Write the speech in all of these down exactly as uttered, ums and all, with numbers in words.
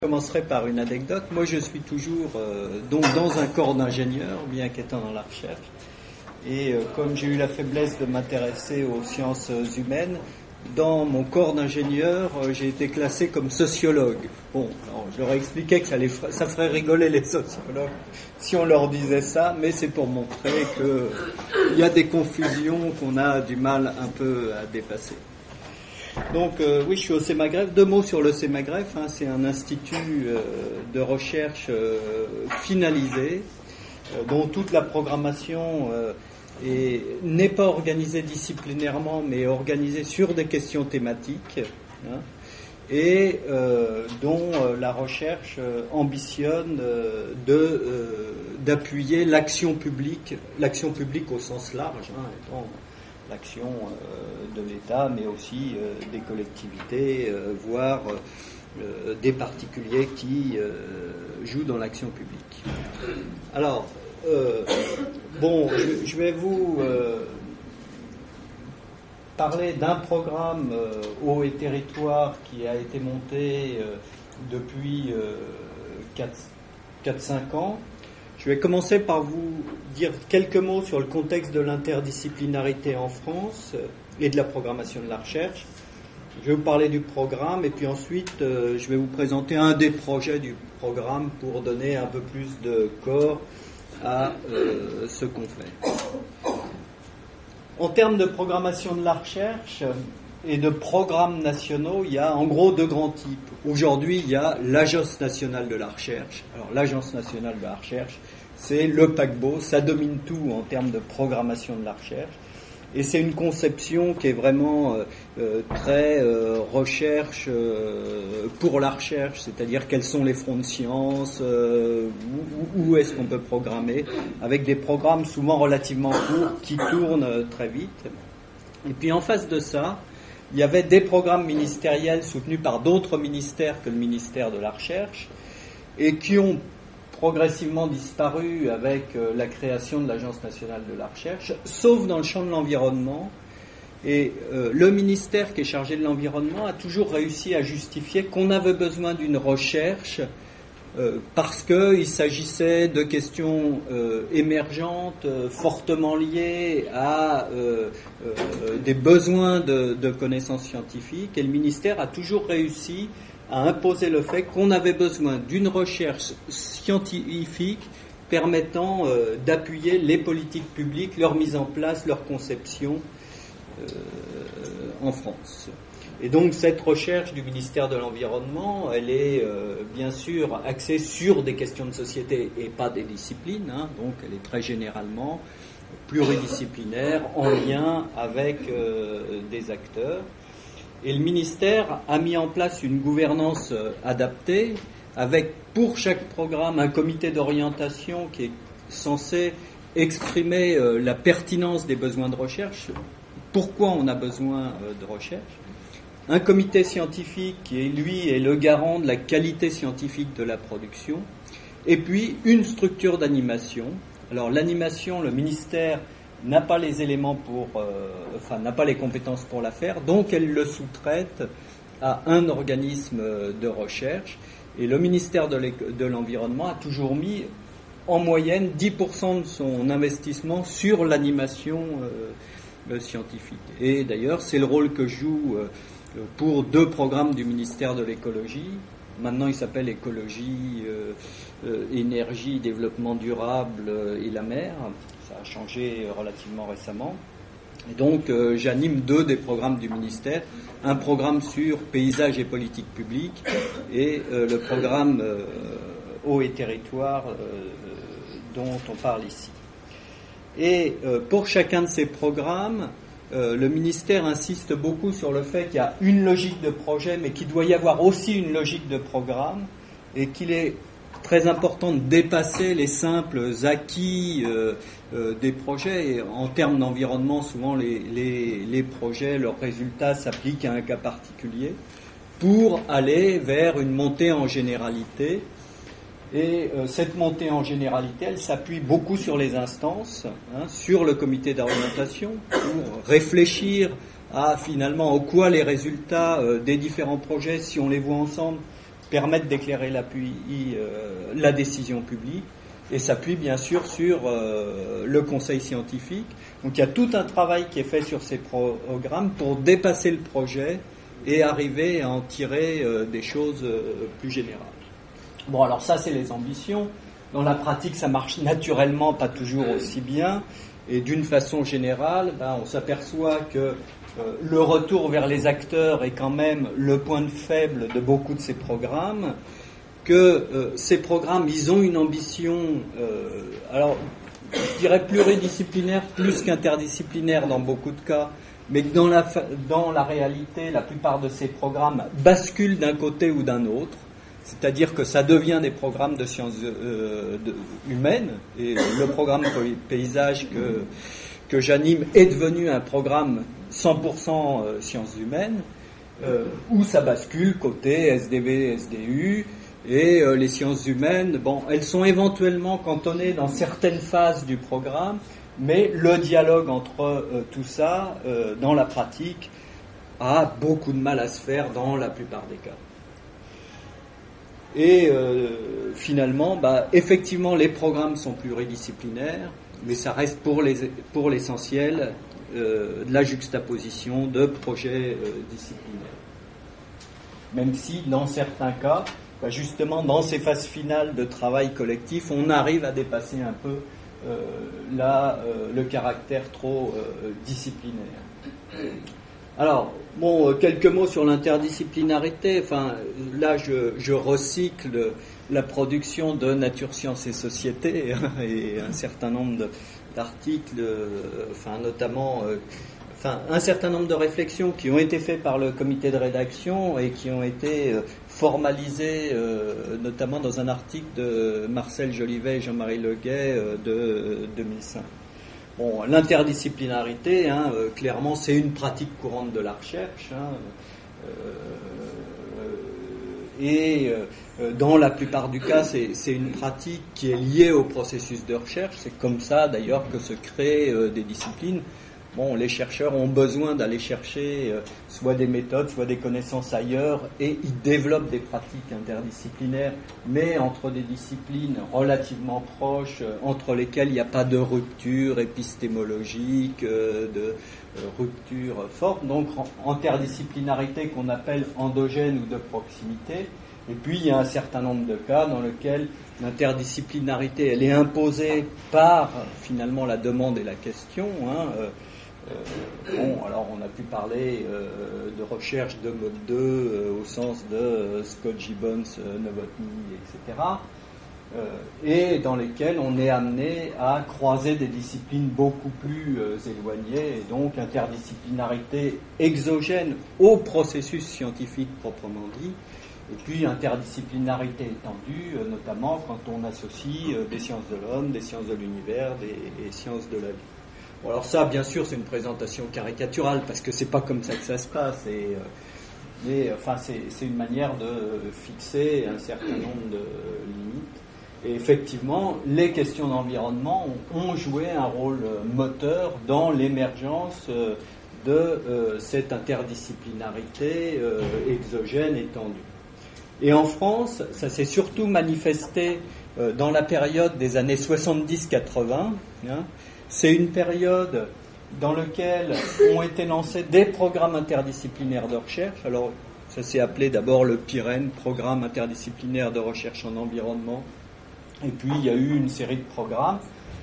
Je commencerai par une anecdote. Moi, je suis toujours euh, donc dans un corps d'ingénieur, bien qu'étant dans la recherche. Et euh, comme j'ai eu la faiblesse de m'intéresser aux sciences humaines, dans mon corps d'ingénieur, euh, j'ai été classé comme sociologue. Bon, alors, je leur ai expliqué que ça, les ferait, ça ferait rigoler les sociologues si on leur disait ça, mais c'est pour montrer qu'il y a des confusions qu'on a du mal un peu à dépasser. Donc euh, oui, je suis au CEMAGREF. Deux mots sur le CEMAGREF. Hein, c'est un institut euh, de recherche euh, finalisé, euh, dont toute la programmation euh, est, n'est pas organisée disciplinairement, mais organisée sur des questions thématiques, hein, et euh, dont euh, la recherche euh, ambitionne euh, de, euh, d'appuyer l'action publique, l'action publique au sens large, hein, étant l'action euh, de l'État, mais aussi euh, des collectivités, euh, voire euh, des particuliers qui euh, jouent dans l'action publique. Alors, euh, bon, je, je vais vous euh, parler d'un programme euh, Eau et Territoire qui a été monté euh, depuis euh, quatre à cinq ans. Je vais commencer par vous dire quelques mots sur le contexte de l'interdisciplinarité en France et de la programmation de la recherche. Je vais vous parler du programme et puis ensuite euh, je vais vous présenter un des projets du programme pour donner un peu plus de corps à euh, ce qu'on fait. En termes de programmation de la recherche et de programmes nationaux, il y a en gros deux grands types. Aujourd'hui, il y a l'Agence nationale de la recherche. Alors, l'Agence nationale de la recherche, c'est le paquebot, ça domine tout en termes de programmation de la recherche. Et c'est une conception qui est vraiment euh, très euh, recherche euh, pour la recherche, c'est-à-dire quels sont les fronts de science, euh, où, où est-ce qu'on peut programmer, avec des programmes souvent relativement courts qui tournent très vite. Et puis en face de ça, il y avait des programmes ministériels soutenus par d'autres ministères que le ministère de la Recherche et qui ont progressivement disparu avec la création de l'Agence nationale de la recherche, sauf dans le champ de l'environnement. Et euh, le ministère qui est chargé de l'environnement a toujours réussi à justifier qu'on avait besoin d'une recherche euh, parce qu'il s'agissait de questions euh, émergentes, euh, fortement liées à euh, euh, des besoins de, de connaissances scientifiques. Et le ministère a toujours réussi à imposer le fait qu'on avait besoin d'une recherche scientifique permettant euh, d'appuyer les politiques publiques, leur mise en place, leur conception euh, en France. Et donc cette recherche du ministère de l'Environnement, elle est euh, bien sûr axée sur des questions de société et pas des disciplines, hein, donc elle est très généralement pluridisciplinaire en lien avec euh, des acteurs. Et le ministère a mis en place une gouvernance adaptée avec pour chaque programme un comité d'orientation qui est censé exprimer la pertinence des besoins de recherche, pourquoi on a besoin de recherche, un comité scientifique qui, lui, est le garant de la qualité scientifique de la production, et puis une structure d'animation. Alors l'animation, le ministère n'a pas les éléments pour, euh, enfin n'a pas les compétences pour la faire, donc elle le sous-traite à un organisme de recherche. Et le ministère de, de l'Environnement a toujours mis en moyenne dix pour cent de son investissement sur l'animation euh, scientifique. Et d'ailleurs, c'est le rôle que joue euh, pour deux programmes du ministère de l'écologie. Maintenant, il s'appelle écologie, euh, euh, énergie, développement durable euh, et la mer. Ça a changé relativement récemment. Et donc, euh, j'anime deux des programmes du ministère. Un programme sur paysage et politique publique et euh, le programme euh, Eau et Territoire euh, dont on parle ici. Et euh, pour chacun de ces programmes, euh, le ministère insiste beaucoup sur le fait qu'il y a une logique de projet, mais qu'il doit y avoir aussi une logique de programme et qu'il est très important de dépasser les simples acquis euh, euh, des projets. Et en termes d'environnement, souvent les, les, les projets, leurs résultats s'appliquent à un cas particulier pour aller vers une montée en généralité. Et euh, cette montée en généralité, elle s'appuie beaucoup sur les instances, hein, sur le comité d'orientation, pour réfléchir à finalement au quoi les résultats euh, des différents projets, si on les voit ensemble, permettent d'éclairer l'appui, euh, la décision publique et s'appuient bien sûr sur euh, le conseil scientifique. Donc il y a tout un travail qui est fait sur ces programmes pour dépasser le projet et arriver à en tirer euh, des choses euh, plus générales. Bon, alors ça, c'est les ambitions. Dans la pratique, ça marche naturellement pas toujours aussi bien. Et d'une façon générale, ben, on s'aperçoit que euh, le retour vers les acteurs est quand même le point de faible de beaucoup de ces programmes, que euh, ces programmes, ils ont une ambition, euh, alors je dirais pluridisciplinaire plus qu'interdisciplinaire dans beaucoup de cas, mais que dans la, dans la réalité, la plupart de ces programmes basculent d'un côté ou d'un autre. C'est-à-dire que ça devient des programmes de sciences euh, de, humaines, et le programme paysage que, que j'anime est devenu un programme cent pour cent euh, sciences humaines, euh, où ça bascule côté S D V, S D U, et euh, les sciences humaines, bon, elles sont éventuellement cantonnées dans certaines phases du programme, mais le dialogue entre euh, tout ça, euh, dans la pratique, a beaucoup de mal à se faire dans la plupart des cas. Et euh, finalement, bah, effectivement, les programmes sont pluridisciplinaires, mais ça reste pour, les, pour l'essentiel euh, de la juxtaposition de projets euh, disciplinaires. Même si, dans certains cas, bah, justement, dans ces phases finales de travail collectif, on arrive à dépasser un peu euh, là, euh, le caractère trop euh, disciplinaire. Alors, bon, quelques mots sur l'interdisciplinarité. Enfin, là, je, je recycle la production de Nature, Sciences et Société hein, et un certain nombre de, d'articles, euh, enfin, notamment, euh, enfin, un certain nombre de réflexions qui ont été faites par le comité de rédaction et qui ont été euh, formalisées, euh, notamment dans un article de Marcel Jolivet et Jean-Marie Leguet euh, de deux mille cinq. Bon, l'interdisciplinarité, hein, euh, clairement, c'est une pratique courante de la recherche, hein, euh, et euh, dans la plupart du cas, c'est, c'est une pratique qui est liée au processus de recherche. C'est comme ça, d'ailleurs, que se créent euh, des disciplines. Bon, les chercheurs ont besoin d'aller chercher euh, soit des méthodes, soit des connaissances ailleurs, et ils développent des pratiques interdisciplinaires, mais entre des disciplines relativement proches, euh, entre lesquelles il n'y a pas de rupture épistémologique, euh, de euh, rupture forte, donc en, interdisciplinarité qu'on appelle endogène ou de proximité. Et puis il y a un certain nombre de cas dans lesquels l'interdisciplinarité, elle est imposée par finalement la demande et la question, hein, euh, Euh, bon, alors on a pu parler euh, de recherche de mode deux euh, au sens de euh, Scott Gibbons, euh, Novotny, et cetera. Euh, et dans lesquels on est amené à croiser des disciplines beaucoup plus euh, éloignées, et donc interdisciplinarité exogène au processus scientifique proprement dit, et puis interdisciplinarité étendue, euh, notamment quand on associe euh, des sciences de l'homme, des sciences de l'univers, des, des sciences de la vie. Bon, alors ça, bien sûr, c'est une présentation caricaturale, parce que c'est pas comme ça que ça se passe, et, euh, mais enfin, c'est, c'est une manière de fixer un certain nombre de limites. Et effectivement, les questions d'environnement ont, ont joué un rôle moteur dans l'émergence euh, de euh, cette interdisciplinarité euh, exogène étendue. Et en France, ça s'est surtout manifesté euh, dans la période des années soixante-dix quatre-vingts, hein. C'est une période dans laquelle ont été lancés des programmes interdisciplinaires de recherche. Alors, ça s'est appelé d'abord le PIREN, Programme interdisciplinaire de recherche en environnement. Et puis, il y a eu une série de programmes,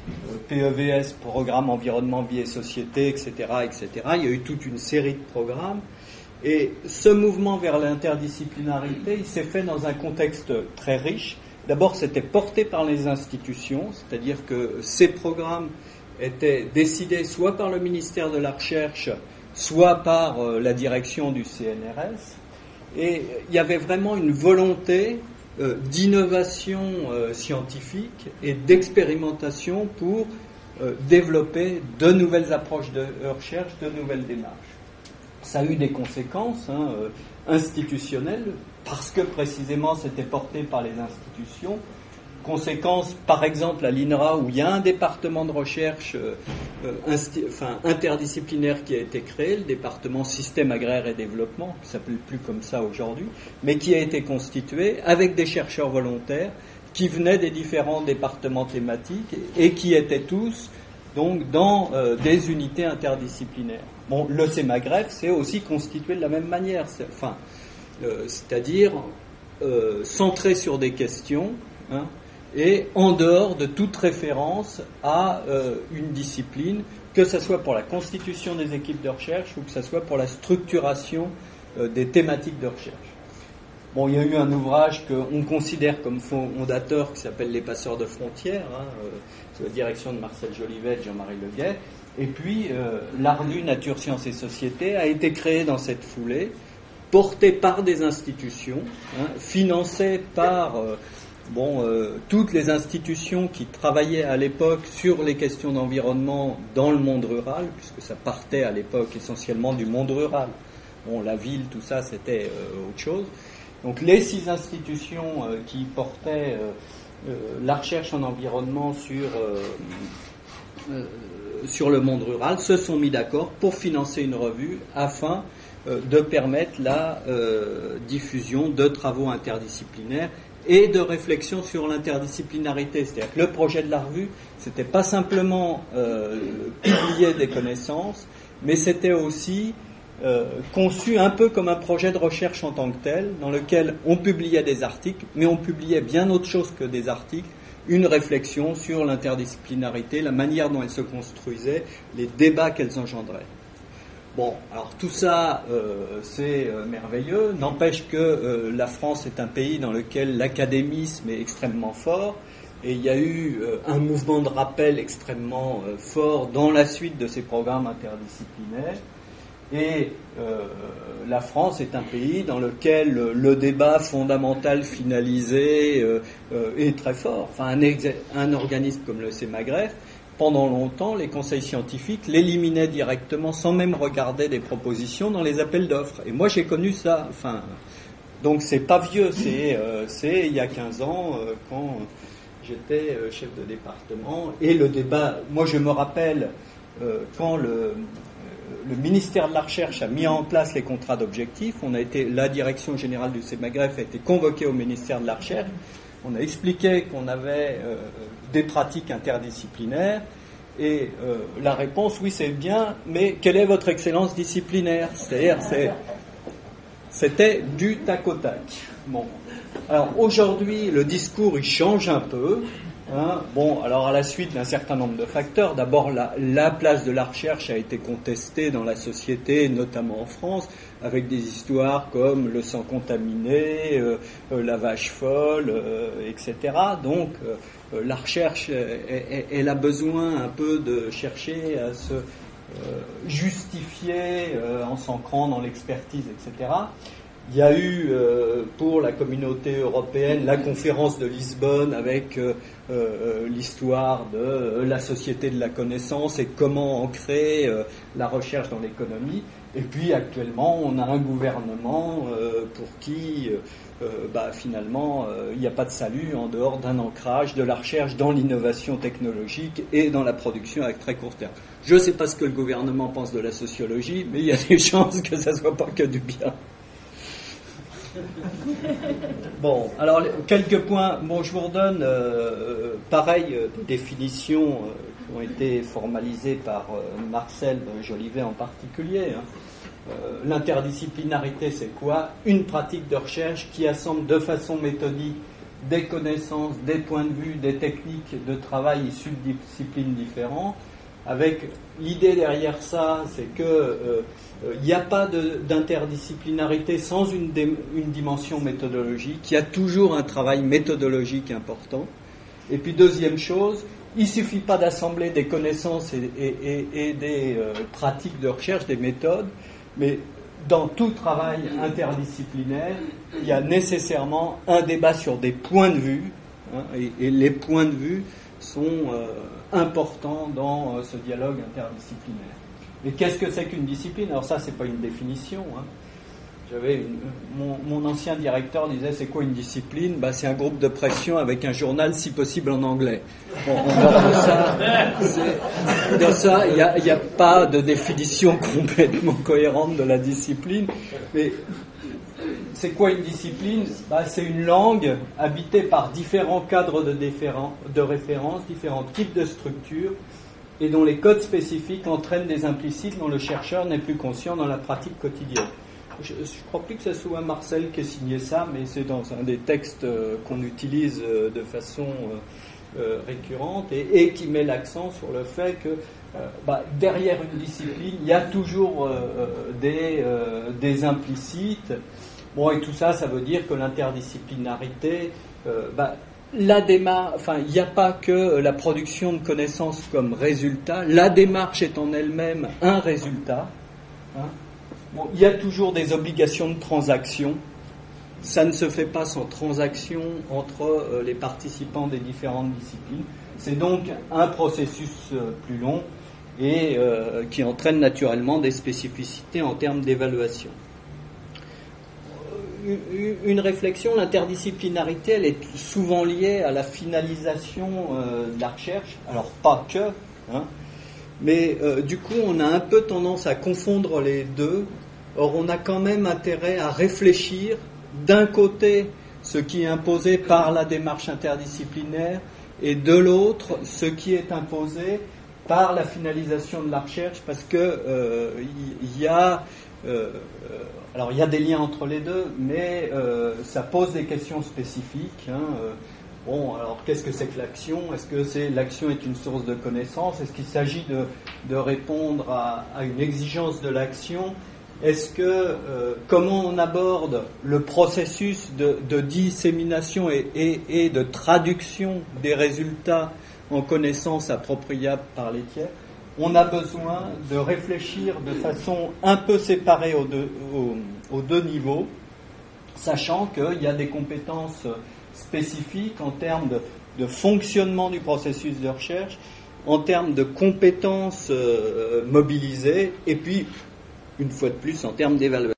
P E V S, Programme Environnement, Vie et Société, et cetera, et cetera. Il y a eu toute une série de programmes. Et ce mouvement vers l'interdisciplinarité, il s'est fait dans un contexte très riche. D'abord, c'était porté par les institutions, c'est-à-dire que ces programmes étaient décidés soit par le ministère de la Recherche, soit par euh, la direction du C N R S. Et il y avait vraiment une volonté euh, d'innovation euh, scientifique et d'expérimentation pour euh, développer de nouvelles approches de recherche, de nouvelles démarches. Ça a eu des conséquences hein, euh, institutionnelles, parce que précisément c'était porté par les institutions, conséquence, par exemple à l'I N R A, où il y a un département de recherche euh, insti- enfin, interdisciplinaire qui a été créé, le département Système agraire et développement, qui ne s'appelle plus comme ça aujourd'hui, mais qui a été constitué avec des chercheurs volontaires qui venaient des différents départements thématiques et qui étaient tous donc dans euh, des unités interdisciplinaires. Bon, le CEMAGREF s'est aussi constitué de la même manière, c'est, enfin, euh, c'est-à-dire euh, centré sur des questions, hein, et en dehors de toute référence à euh, une discipline, que ce soit pour la constitution des équipes de recherche ou que ce soit pour la structuration euh, des thématiques de recherche. Bon, il y a eu un ouvrage qu'on considère comme fondateur qui s'appelle Les Passeurs de frontières, hein, euh, sous la direction de Marcel Jolivet et de Jean-Marie Leguet. Et puis, euh, l'A R V U Nature, Sciences et Société a été créé dans cette foulée, porté par des institutions, hein, financé par euh, bon, euh, toutes les institutions qui travaillaient à l'époque sur les questions d'environnement dans le monde rural, puisque ça partait à l'époque essentiellement du monde rural. Bon, la ville, tout ça, c'était euh, autre chose. Donc les six institutions euh, qui portaient euh, euh, la recherche en environnement sur, euh, euh, sur le monde rural se sont mis d'accord pour financer une revue afin euh, de permettre la euh, diffusion de travaux interdisciplinaires et de réflexion sur l'interdisciplinarité. C'est-à-dire que le projet de la revue, c'était pas simplement euh, publier des connaissances, mais c'était aussi Euh, conçu un peu comme un projet de recherche en tant que tel, dans lequel on publiait des articles, mais on publiait bien autre chose que des articles, une réflexion sur l'interdisciplinarité, la manière dont elle se construisait, les débats qu'elles engendraient. Bon, alors tout ça, euh, c'est euh, merveilleux, n'empêche que euh, la France est un pays dans lequel l'académisme est extrêmement fort, et il y a eu euh, un mouvement de rappel extrêmement euh, fort dans la suite de ces programmes interdisciplinaires. Et euh, la France est un pays dans lequel le, le débat fondamental finalisé euh, euh, est très fort. Enfin, un, ex- un organisme comme le CEMAGREF, pendant longtemps, les conseils scientifiques l'éliminaient directement sans même regarder des propositions dans les appels d'offres. Et moi, j'ai connu ça. Enfin, donc, c'est pas vieux, c'est, euh, c'est il y a quinze ans, euh, quand j'étais euh, chef de département. Et le débat, moi, je me rappelle euh, quand le... Le ministère de la Recherche a mis en place les contrats d'objectifs. On a été, la direction générale du CEMAGREF a été convoquée au ministère de la Recherche. On a expliqué qu'on avait euh, des pratiques interdisciplinaires. Et euh, la réponse, oui, c'est bien, mais quelle est votre excellence disciplinaire ? C'est-à-dire, c'est, c'était du tac au tac. Bon. Alors aujourd'hui, le discours, il change un peu. Hein, bon, alors à la suite d'un certain nombre de facteurs, d'abord la, la place de la recherche a été contestée dans la société, notamment en France, avec des histoires comme le sang contaminé, euh, euh, la vache folle, euh, et cetera. Donc euh, la recherche, elle, elle a besoin un peu de chercher à se euh, justifier euh, en s'ancrant dans l'expertise, et cetera. Il y a eu euh, pour la communauté européenne la conférence de Lisbonne avec euh, euh, l'histoire de euh, la société de la connaissance et comment ancrer euh, la recherche dans l'économie. Et puis actuellement, on a un gouvernement euh, pour qui euh, bah, finalement euh, il n'y a pas de salut en dehors d'un ancrage de la recherche dans l'innovation technologique et dans la production à très court terme. Je ne sais pas ce que le gouvernement pense de la sociologie, mais il y a des chances que ça ne soit pas que du bien. Bon, alors quelques points. Bon, je vous redonne euh, pareil euh, des définitions euh, qui ont été formalisées par euh, Marcel Jolivet en particulier. Hein. Euh, l'interdisciplinarité, c'est quoi ? Une pratique de recherche qui assemble de façon méthodique des connaissances, des points de vue, des techniques de travail issues de disciplines différentes. Avec l'idée derrière ça, c'est que euh, il n'y a pas de, d'interdisciplinarité sans une, dé, une dimension méthodologique. Il y a toujours un travail méthodologique important. Et puis deuxième chose, il ne suffit pas d'assembler des connaissances et, et, et, et des euh, pratiques de recherche, des méthodes, mais dans tout travail interdisciplinaire, il y a nécessairement un débat sur des points de vue, hein, et, et les points de vue sont euh, importants dans euh, ce dialogue interdisciplinaire. Et qu'est-ce que c'est qu'une discipline ? Alors ça, c'est pas une définition. Hein. J'avais une, mon, mon ancien directeur disait c'est quoi une discipline? Bah, c'est un groupe de pression avec un journal si possible en anglais. Bon, en dehors de ça, c'est, de ça, il n'y a, y a pas de définition complètement cohérente de la discipline. Mais c'est quoi une discipline? Bah, c'est une langue habitée par différents cadres de, différents, de référence, différents types de structures, et dont les codes spécifiques entraînent des implicites dont le chercheur n'est plus conscient dans la pratique quotidienne. Je ne crois plus que ce soit Marcel qui ait signé ça, mais c'est dans un des textes euh, qu'on utilise euh, de façon euh, euh, récurrente et, et qui met l'accent sur le fait que euh, bah, derrière une discipline, il y a toujours euh, des, euh, des implicites. Bon, et tout ça, ça veut dire que l'interdisciplinarité, euh, bah, la démarche, enfin, il n'y a pas que la production de connaissances comme résultat. La démarche est en elle-même un résultat. Hein. Bon, il y a toujours des obligations de transaction. Ça ne se fait pas sans transaction entre euh, les participants des différentes disciplines. C'est donc un processus euh, plus long et euh, qui entraîne naturellement des spécificités en termes d'évaluation. Une réflexion, l'interdisciplinarité, elle est souvent liée à la finalisation euh, de la recherche. Alors, pas que, hein, mais euh, du coup, on a un peu tendance à confondre les deux. Or, on a quand même intérêt à réfléchir, d'un côté, ce qui est imposé par la démarche interdisciplinaire, et de l'autre, ce qui est imposé par la finalisation de la recherche, parce que euh, y, y a... Euh, alors il y a des liens entre les deux, mais euh, ça pose des questions spécifiques. Hein. Bon, alors qu'est-ce que c'est que l'action? Est-ce que c'est l'action est une source de connaissance? Est-ce qu'il s'agit de, de répondre à, à une exigence de l'action? Est-ce que euh, comment on aborde le processus de, de dissémination et, et, et de traduction des résultats en connaissances appropriables par les tiers? On a besoin de réfléchir de façon un peu séparée aux deux, aux, aux deux niveaux, sachant qu'il y a des compétences spécifiques en termes de, de fonctionnement du processus de recherche, en termes de compétences euh, mobilisées, et puis, une fois de plus, en termes d'évaluation.